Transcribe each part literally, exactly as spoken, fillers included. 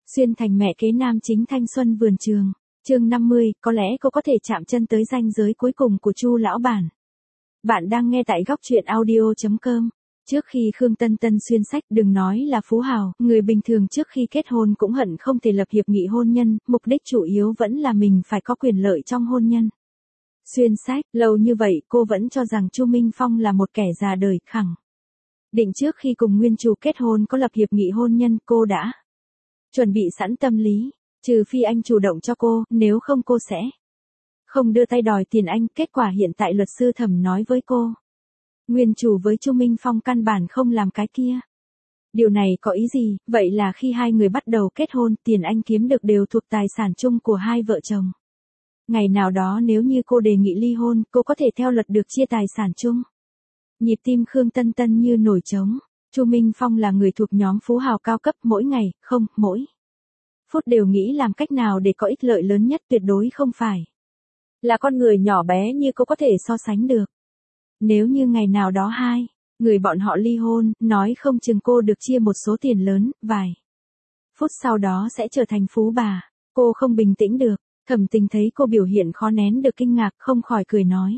Xuyên thành mẹ kế nam chính thanh xuân vườn trường. Chương năm mươi, có lẽ cô có thể chạm chân tới ranh giới cuối cùng của Chu lão bản. Bạn đang nghe tại góc truyện audio chấm com. Trước khi Khương Tân Tân xuyên sách, đừng nói là phú hào, người bình thường trước khi kết hôn cũng hận không thể lập hiệp nghị hôn nhân, mục đích chủ yếu vẫn là mình phải có quyền lợi trong hôn nhân. Xuyên sách, lâu như vậy cô vẫn cho rằng Chu Minh Phong là một kẻ già đời, khẳng định trước khi cùng nguyên chủ kết hôn có lập hiệp nghị hôn nhân, cô đã chuẩn bị sẵn tâm lý, trừ phi anh chủ động cho cô, nếu không cô sẽ không đưa tay đòi tiền anh. Kết quả hiện tại luật sư Thẩm nói với cô, nguyên chủ với Chu Minh Phong căn bản không làm cái kia. Điều này có ý gì? Vậy là khi hai người bắt đầu kết hôn, tiền anh kiếm được đều thuộc tài sản chung của hai vợ chồng. Ngày nào đó nếu như cô đề nghị ly hôn, cô có thể theo luật được chia tài sản chung. Nhịp tim Khương Tân Tân như nổi trống. Chu Minh Phong là người thuộc nhóm phú hào cao cấp, mỗi ngày, không, mỗi phút đều nghĩ làm cách nào để có ích lợi lớn nhất, tuyệt đối không phải là con người nhỏ bé như cô có thể so sánh được. Nếu như ngày nào đó hai người bọn họ ly hôn, nói không chừng cô được chia một số tiền lớn, vài phút sau đó sẽ trở thành phú bà. Cô không bình tĩnh được. Thẩm Tình thấy cô biểu hiện khó nén được kinh ngạc, không khỏi cười nói,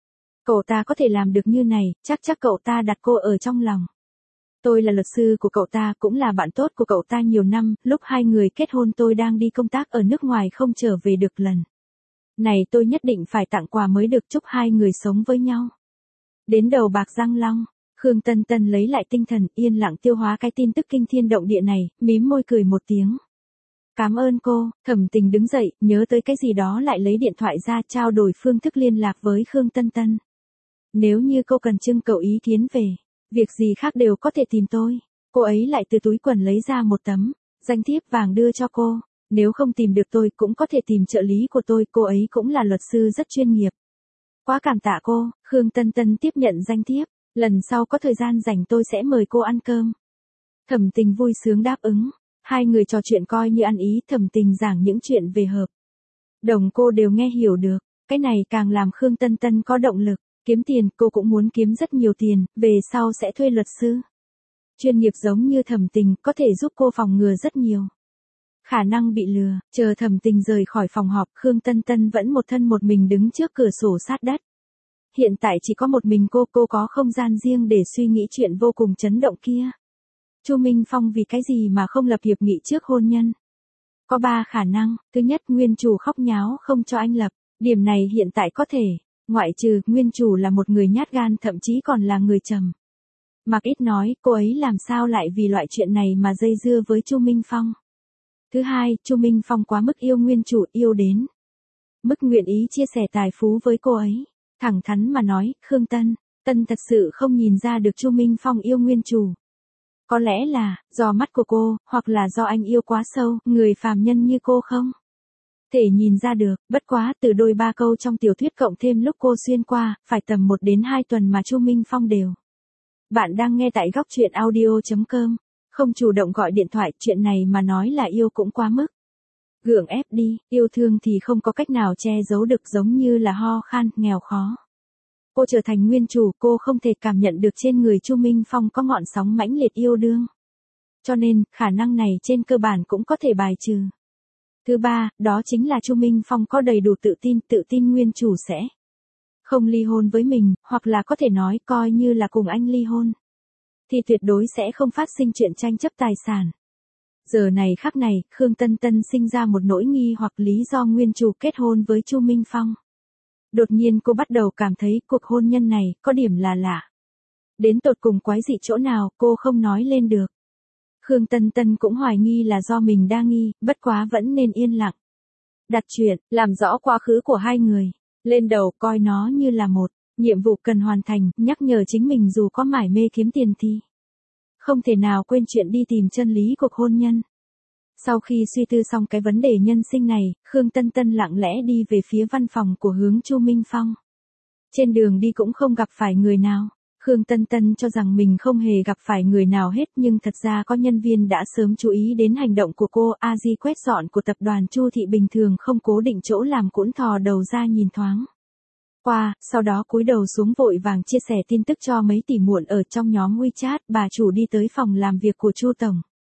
cậu ta có thể làm được như này, chắc chắc cậu ta đặt cô ở trong lòng. Tôi là luật sư của cậu ta, cũng là bạn tốt của cậu ta nhiều năm, lúc hai người kết hôn tôi đang đi công tác ở nước ngoài không trở về được, lần này tôi nhất định phải tặng quà mới được, chúc hai người sống với nhau đến đầu bạc răng long. Khương Tân Tân lấy lại tinh thần, yên lặng tiêu hóa cái tin tức kinh thiên động địa này, mím môi cười một tiếng. Cảm ơn cô. Thẩm Tình đứng dậy, nhớ tới cái gì đó lại lấy điện thoại ra trao đổi phương thức liên lạc với Khương Tân Tân. Nếu như cô cần trưng cầu ý kiến về việc gì khác đều có thể tìm tôi. Cô ấy lại từ túi quần lấy ra một tấm danh thiếp vàng đưa cho cô. Nếu không tìm được tôi cũng có thể tìm trợ lý của tôi, cô ấy cũng là luật sư rất chuyên nghiệp. Quá cảm tạ cô. Khương Tân Tân tiếp nhận danh thiếp. Lần sau có thời gian rảnh tôi sẽ mời cô ăn cơm. Thẩm Tình vui sướng đáp ứng. Hai người trò chuyện coi như ăn ý, Thẩm Tình giảng những chuyện về hợp đồng cô đều nghe hiểu được. Cái này càng làm Khương Tân Tân có động lực. Kiếm tiền, cô cũng muốn kiếm rất nhiều tiền, về sau sẽ thuê luật sư chuyên nghiệp giống như Thẩm Tình, có thể giúp cô phòng ngừa rất nhiều khả năng bị lừa. Chờ Thẩm Tình rời khỏi phòng họp, Khương Tân Tân vẫn một thân một mình đứng trước cửa sổ sát đất. Hiện tại chỉ có một mình cô, cô có không gian riêng để suy nghĩ chuyện vô cùng chấn động kia. Chu Minh Phong vì cái gì mà không lập hiệp nghị trước hôn nhân? Có ba khả năng. Thứ nhất, nguyên chủ khóc nháo không cho anh lập. Điểm này hiện tại có thể, ngoại trừ nguyên chủ là một người nhát gan, thậm chí còn là người trầm mặc ít nói, cô ấy làm sao lại vì loại chuyện này mà dây dưa với Chu Minh Phong. Thứ hai, Chu Minh Phong quá mức yêu nguyên chủ, yêu đến mức nguyện ý chia sẻ tài phú với cô ấy. Thẳng thắn mà nói, Khương Tân Tân thật sự không nhìn ra được Chu Minh Phong yêu nguyên chủ. Có lẽ là do mắt của cô, hoặc là do anh yêu quá sâu, người phàm nhân như cô không thể nhìn ra được. Bất quá từ đôi ba câu trong tiểu thuyết cộng thêm lúc cô xuyên qua, phải tầm một đến hai tuần mà Chu Minh Phong đều. Bạn đang nghe tại góc truyện audio chấm com. Không chủ động gọi điện thoại, chuyện này mà nói là yêu cũng quá mức gượng ép đi. Yêu thương thì không có cách nào che giấu được, giống như là ho khan, nghèo khó. Cô trở thành nguyên chủ, cô không thể cảm nhận được trên người Chu Minh Phong có ngọn sóng mãnh liệt yêu đương. Cho nên, khả năng này trên cơ bản cũng có thể bài trừ. Thứ ba, đó chính là Chu Minh Phong có đầy đủ tự tin, tự tin nguyên chủ sẽ không ly hôn với mình, hoặc là có thể nói coi như là cùng anh ly hôn, thì tuyệt đối sẽ không phát sinh chuyện tranh chấp tài sản. Giờ này khắc này, Khương Tân Tân sinh ra một nỗi nghi hoặc lý do nguyên chủ kết hôn với Chu Minh Phong. Đột nhiên cô bắt đầu cảm thấy cuộc hôn nhân này có điểm là lạ. Đến tột cùng quái dị chỗ nào, cô không nói lên được. Khương Tân Tân cũng hoài nghi là do mình đa nghi, bất quá vẫn nên yên lặng đặt chuyện, làm rõ quá khứ của hai người lên đầu, coi nó như là một nhiệm vụ cần hoàn thành, nhắc nhở chính mình dù có mải mê kiếm tiền thì không thể nào quên chuyện đi tìm chân lý cuộc hôn nhân. Sau khi suy tư xong cái vấn đề nhân sinh này, Khương Tân Tân lặng lẽ đi về phía văn phòng của hướng Chu Minh Phong. Trên đường đi cũng không gặp phải người nào. Khương Tân Tân cho rằng mình không hề gặp phải người nào hết, nhưng thật ra có nhân viên đã sớm chú ý đến hành động của cô. A Di quét dọn của tập đoàn Chu Thị bình thường không cố định chỗ làm cũng thò đầu ra nhìn thoáng qua, sau đó cúi đầu xuống vội vàng chia sẻ tin tức cho mấy tỷ muội ở trong nhóm WeChat. Bà chủ đi tới phòng làm việc của Chu tổng.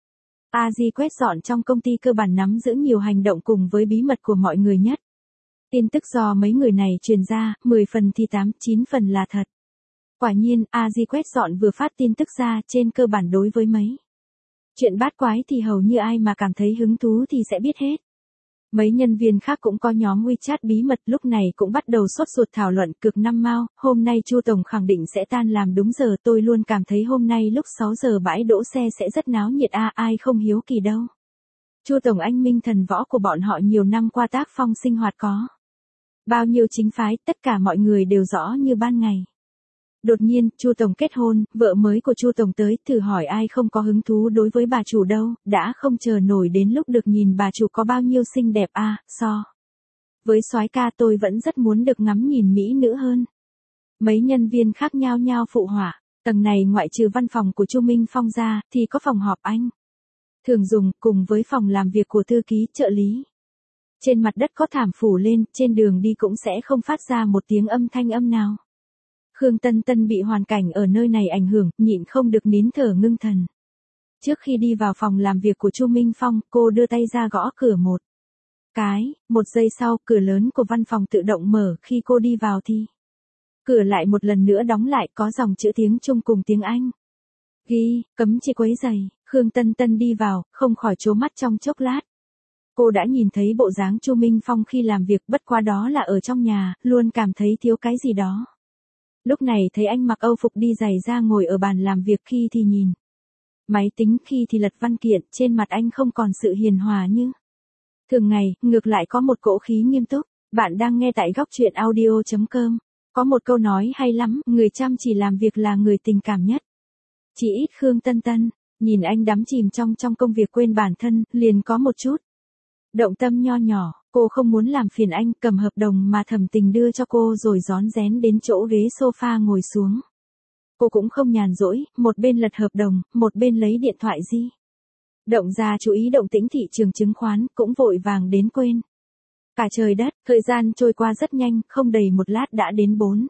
a giê quét dọn trong công ty cơ bản nắm giữ nhiều hành động cùng với bí mật của mọi người nhất. Tin tức do mấy người này truyền ra, mười phần thì tám, chín phần là thật. Quả nhiên, a giê quét dọn vừa phát tin tức ra, trên cơ bản đối với mấy chuyện bát quái thì hầu như ai mà cảm thấy hứng thú thì sẽ biết hết. Mấy nhân viên khác cũng có nhóm WeChat bí mật, lúc này cũng bắt đầu sốt ruột thảo luận cực năm mao, hôm nay Chu Tổng khẳng định sẽ tan làm đúng giờ, tôi luôn cảm thấy hôm nay lúc sáu giờ bãi đỗ xe sẽ rất náo nhiệt a, ai không hiếu kỳ đâu. Chu Tổng anh minh thần võ của bọn họ nhiều năm qua tác phong sinh hoạt có bao nhiêu chính phái, tất cả mọi người đều rõ như ban ngày. Đột nhiên, Chu Tổng kết hôn, vợ mới của Chu Tổng tới, thử hỏi ai không có hứng thú đối với bà chủ đâu, đã không chờ nổi đến lúc được nhìn bà chủ có bao nhiêu xinh đẹp a, à, so với soái ca tôi vẫn rất muốn được ngắm nhìn mỹ nữ hơn. Mấy nhân viên khác nhao nhao phụ họa, tầng này ngoại trừ văn phòng của Chu Minh Phong ra, thì có phòng họp anh thường dùng, cùng với phòng làm việc của thư ký, trợ lý. Trên mặt đất có thảm phủ lên, trên đường đi cũng sẽ không phát ra một tiếng âm thanh âm nào. Khương Tân Tân bị hoàn cảnh ở nơi này ảnh hưởng, nhịn không được nín thở ngưng thần. Trước khi đi vào phòng làm việc của Chu Minh Phong, cô đưa tay ra gõ cửa một cái, một giây sau, cửa lớn của văn phòng tự động mở, khi cô đi vào thì cửa lại một lần nữa đóng lại, có dòng chữ tiếng Trung cùng tiếng Anh. Ghi, cấm chỉ quấy rầy. Khương Tân Tân đi vào, không khỏi trố mắt trong chốc lát. Cô đã nhìn thấy bộ dáng Chu Minh Phong khi làm việc, bất quá đó là ở trong nhà, luôn cảm thấy thiếu cái gì đó. Lúc này thấy anh mặc Âu phục đi giày ra ngồi ở bàn làm việc, khi thì nhìn máy tính, khi thì lật văn kiện, trên mặt anh không còn sự hiền hòa như thường ngày, ngược lại có một cỗ khí nghiêm túc. Bạn đang nghe tại góc truyện audio chấm com. Có một câu nói hay lắm, người chăm chỉ làm việc là người tình cảm nhất. Chỉ ít Khương Tân Tân, nhìn anh đắm chìm trong trong công việc quên bản thân, liền có một chút động tâm nho nhỏ. Cô không muốn làm phiền anh, cầm hợp đồng mà thẩm tình đưa cho cô rồi rón rén đến chỗ ghế sofa ngồi xuống. Cô cũng không nhàn rỗi, một bên lật hợp đồng, một bên lấy điện thoại di động ra chú ý động tĩnh thị trường chứng khoán, cũng vội vàng đến quên cả trời đất. Thời gian trôi qua rất nhanh, không đầy một lát đã đến bốn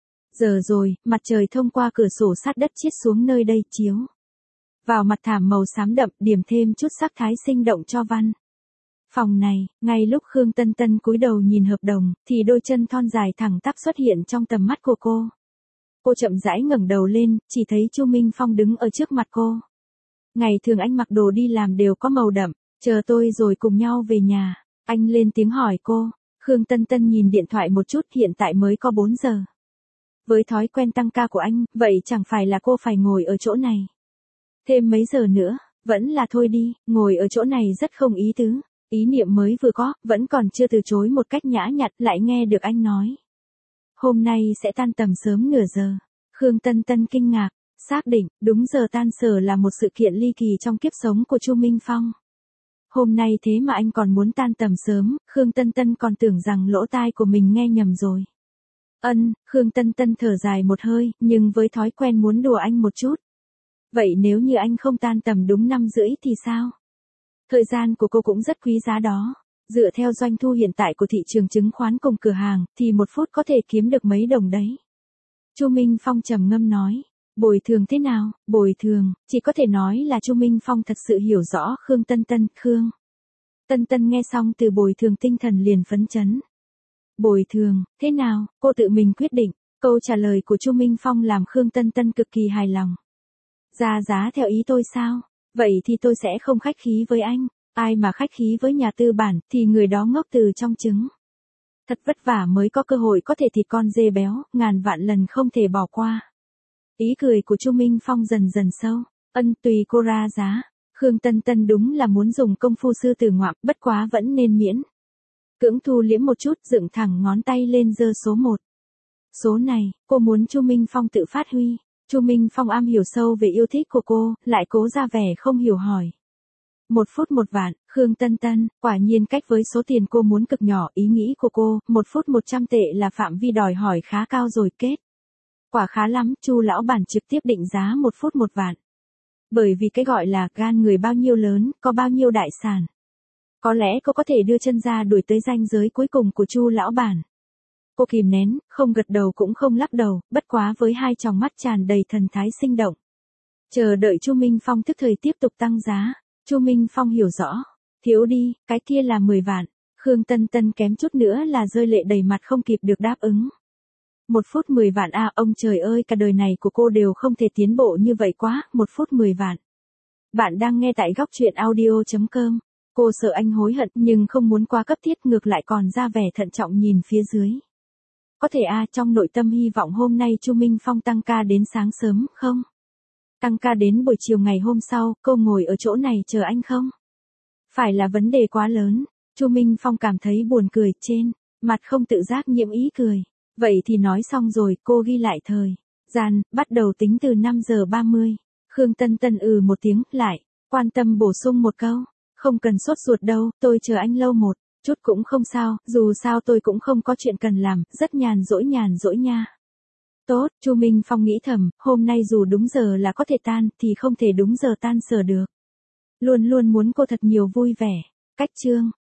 giờ rồi, mặt trời thông qua cửa sổ sát đất chiết xuống nơi đây, chiếu vào mặt thảm màu xám đậm, điểm thêm chút sắc thái sinh động cho văn phòng này. Ngay lúc Khương Tân Tân cúi đầu nhìn hợp đồng, thì đôi chân thon dài thẳng tắp xuất hiện trong tầm mắt của cô. Cô chậm rãi ngẩng đầu lên, chỉ thấy Chu Minh Phong đứng ở trước mặt cô. Ngày thường anh mặc đồ đi làm đều có màu đậm, chờ tôi rồi cùng nhau về nhà. Anh lên tiếng hỏi cô. Khương Tân Tân nhìn điện thoại một chút, hiện tại mới có bốn giờ. Với thói quen tăng ca của anh, vậy chẳng phải là cô phải ngồi ở chỗ này thêm mấy giờ nữa, vẫn là thôi đi, ngồi ở chỗ này rất không ý tứ. Ý niệm mới vừa có, vẫn còn chưa từ chối một cách nhã nhặn, lại nghe được anh nói hôm nay sẽ tan tầm sớm nửa giờ. Khương Tân Tân kinh ngạc, xác định, đúng giờ tan sở là một sự kiện ly kỳ trong kiếp sống của Chu Minh Phong. Hôm nay thế mà anh còn muốn tan tầm sớm, Khương Tân Tân còn tưởng rằng lỗ tai của mình nghe nhầm rồi. Ân, Khương Tân Tân thở dài một hơi, nhưng với thói quen muốn đùa anh một chút. Vậy nếu như anh không tan tầm đúng năm rưỡi thì sao? Thời gian của cô cũng rất quý giá đó. Dựa theo doanh thu hiện tại của thị trường chứng khoán cùng cửa hàng, thì một phút có thể kiếm được mấy đồng đấy. Chu Minh Phong trầm ngâm nói. Bồi thường thế nào? Bồi thường, chỉ có thể nói là Chu Minh Phong thật sự hiểu rõ Khương Tân Tân. Khương Tân Tân nghe xong từ bồi thường tinh thần liền phấn chấn. Bồi thường, thế nào? Cô tự mình quyết định. Câu trả lời của Chu Minh Phong làm Khương Tân Tân cực kỳ hài lòng. Ra giá theo ý tôi sao? Vậy thì tôi sẽ không khách khí với anh. Ai mà khách khí với nhà tư bản, thì người đó ngốc từ trong trứng. Thật vất vả mới có cơ hội có thể thịt con dê béo, ngàn vạn lần không thể bỏ qua. Ý cười của Chu Minh Phong dần dần sâu. Ân, tùy cô ra giá. Khương Tân Tân đúng là muốn dùng công phu sư tử ngoạm, bất quá vẫn nên miễn cưỡng thu liễm một chút, dựng thẳng ngón tay lên giơ số một. Số này, cô muốn Chu Minh Phong tự phát huy. Chu Minh Phong am hiểu sâu về yêu thích của cô, lại cố ra vẻ không hiểu hỏi. Một phút một vạn, Khương Tân Tân, quả nhiên cách với số tiền cô muốn cực nhỏ, ý nghĩ của cô, một phút một trăm tệ là phạm vi đòi hỏi khá cao rồi. Kết quả khá lắm, Chu lão bản trực tiếp định giá một phút một vạn. Bởi vì cái gọi là gan người bao nhiêu lớn, có bao nhiêu đại sản. Có lẽ cô có thể đưa chân ra đuổi tới ranh giới cuối cùng của Chu lão bản. Cô kìm nén, không gật đầu cũng không lắc đầu, bất quá với hai tròng mắt tràn đầy thần thái sinh động. Chờ đợi Chu Minh Phong tức thời tiếp tục tăng giá. Chu Minh Phong hiểu rõ. Thiếu đi, cái kia là mười vạn. Khương Tân Tân kém chút nữa là rơi lệ đầy mặt không kịp được đáp ứng. Một phút mười vạn à, ông trời ơi, cả đời này của cô đều không thể tiến bộ như vậy quá, một phút mười vạn. Bạn đang nghe tại góc truyện audio.com. Cô sợ anh hối hận nhưng không muốn quá cấp thiết, ngược lại còn ra vẻ thận trọng nhìn phía dưới. Có thể à, trong nội tâm hy vọng hôm nay Chu Minh Phong tăng ca đến sáng sớm, không? Tăng ca đến buổi chiều ngày hôm sau, cô ngồi ở chỗ này chờ anh không? Phải là vấn đề quá lớn. Chu Minh Phong cảm thấy buồn cười, trên mặt không tự giác nhiễm ý cười. Vậy thì nói xong rồi, cô ghi lại thời gian, bắt đầu tính từ năm giờ ba mươi. Khương Tân Tân ừ một tiếng, lại quan tâm bổ sung một câu. Không cần sốt ruột đâu, tôi chờ anh lâu một chút cũng không sao, dù sao tôi cũng không có chuyện cần làm, rất nhàn rỗi nhàn rỗi nha. Tốt, Chu Minh Phong nghĩ thầm, hôm nay dù đúng giờ là có thể tan, thì không thể đúng giờ tan sở được. Luôn luôn muốn cô thật nhiều vui vẻ. Cách chương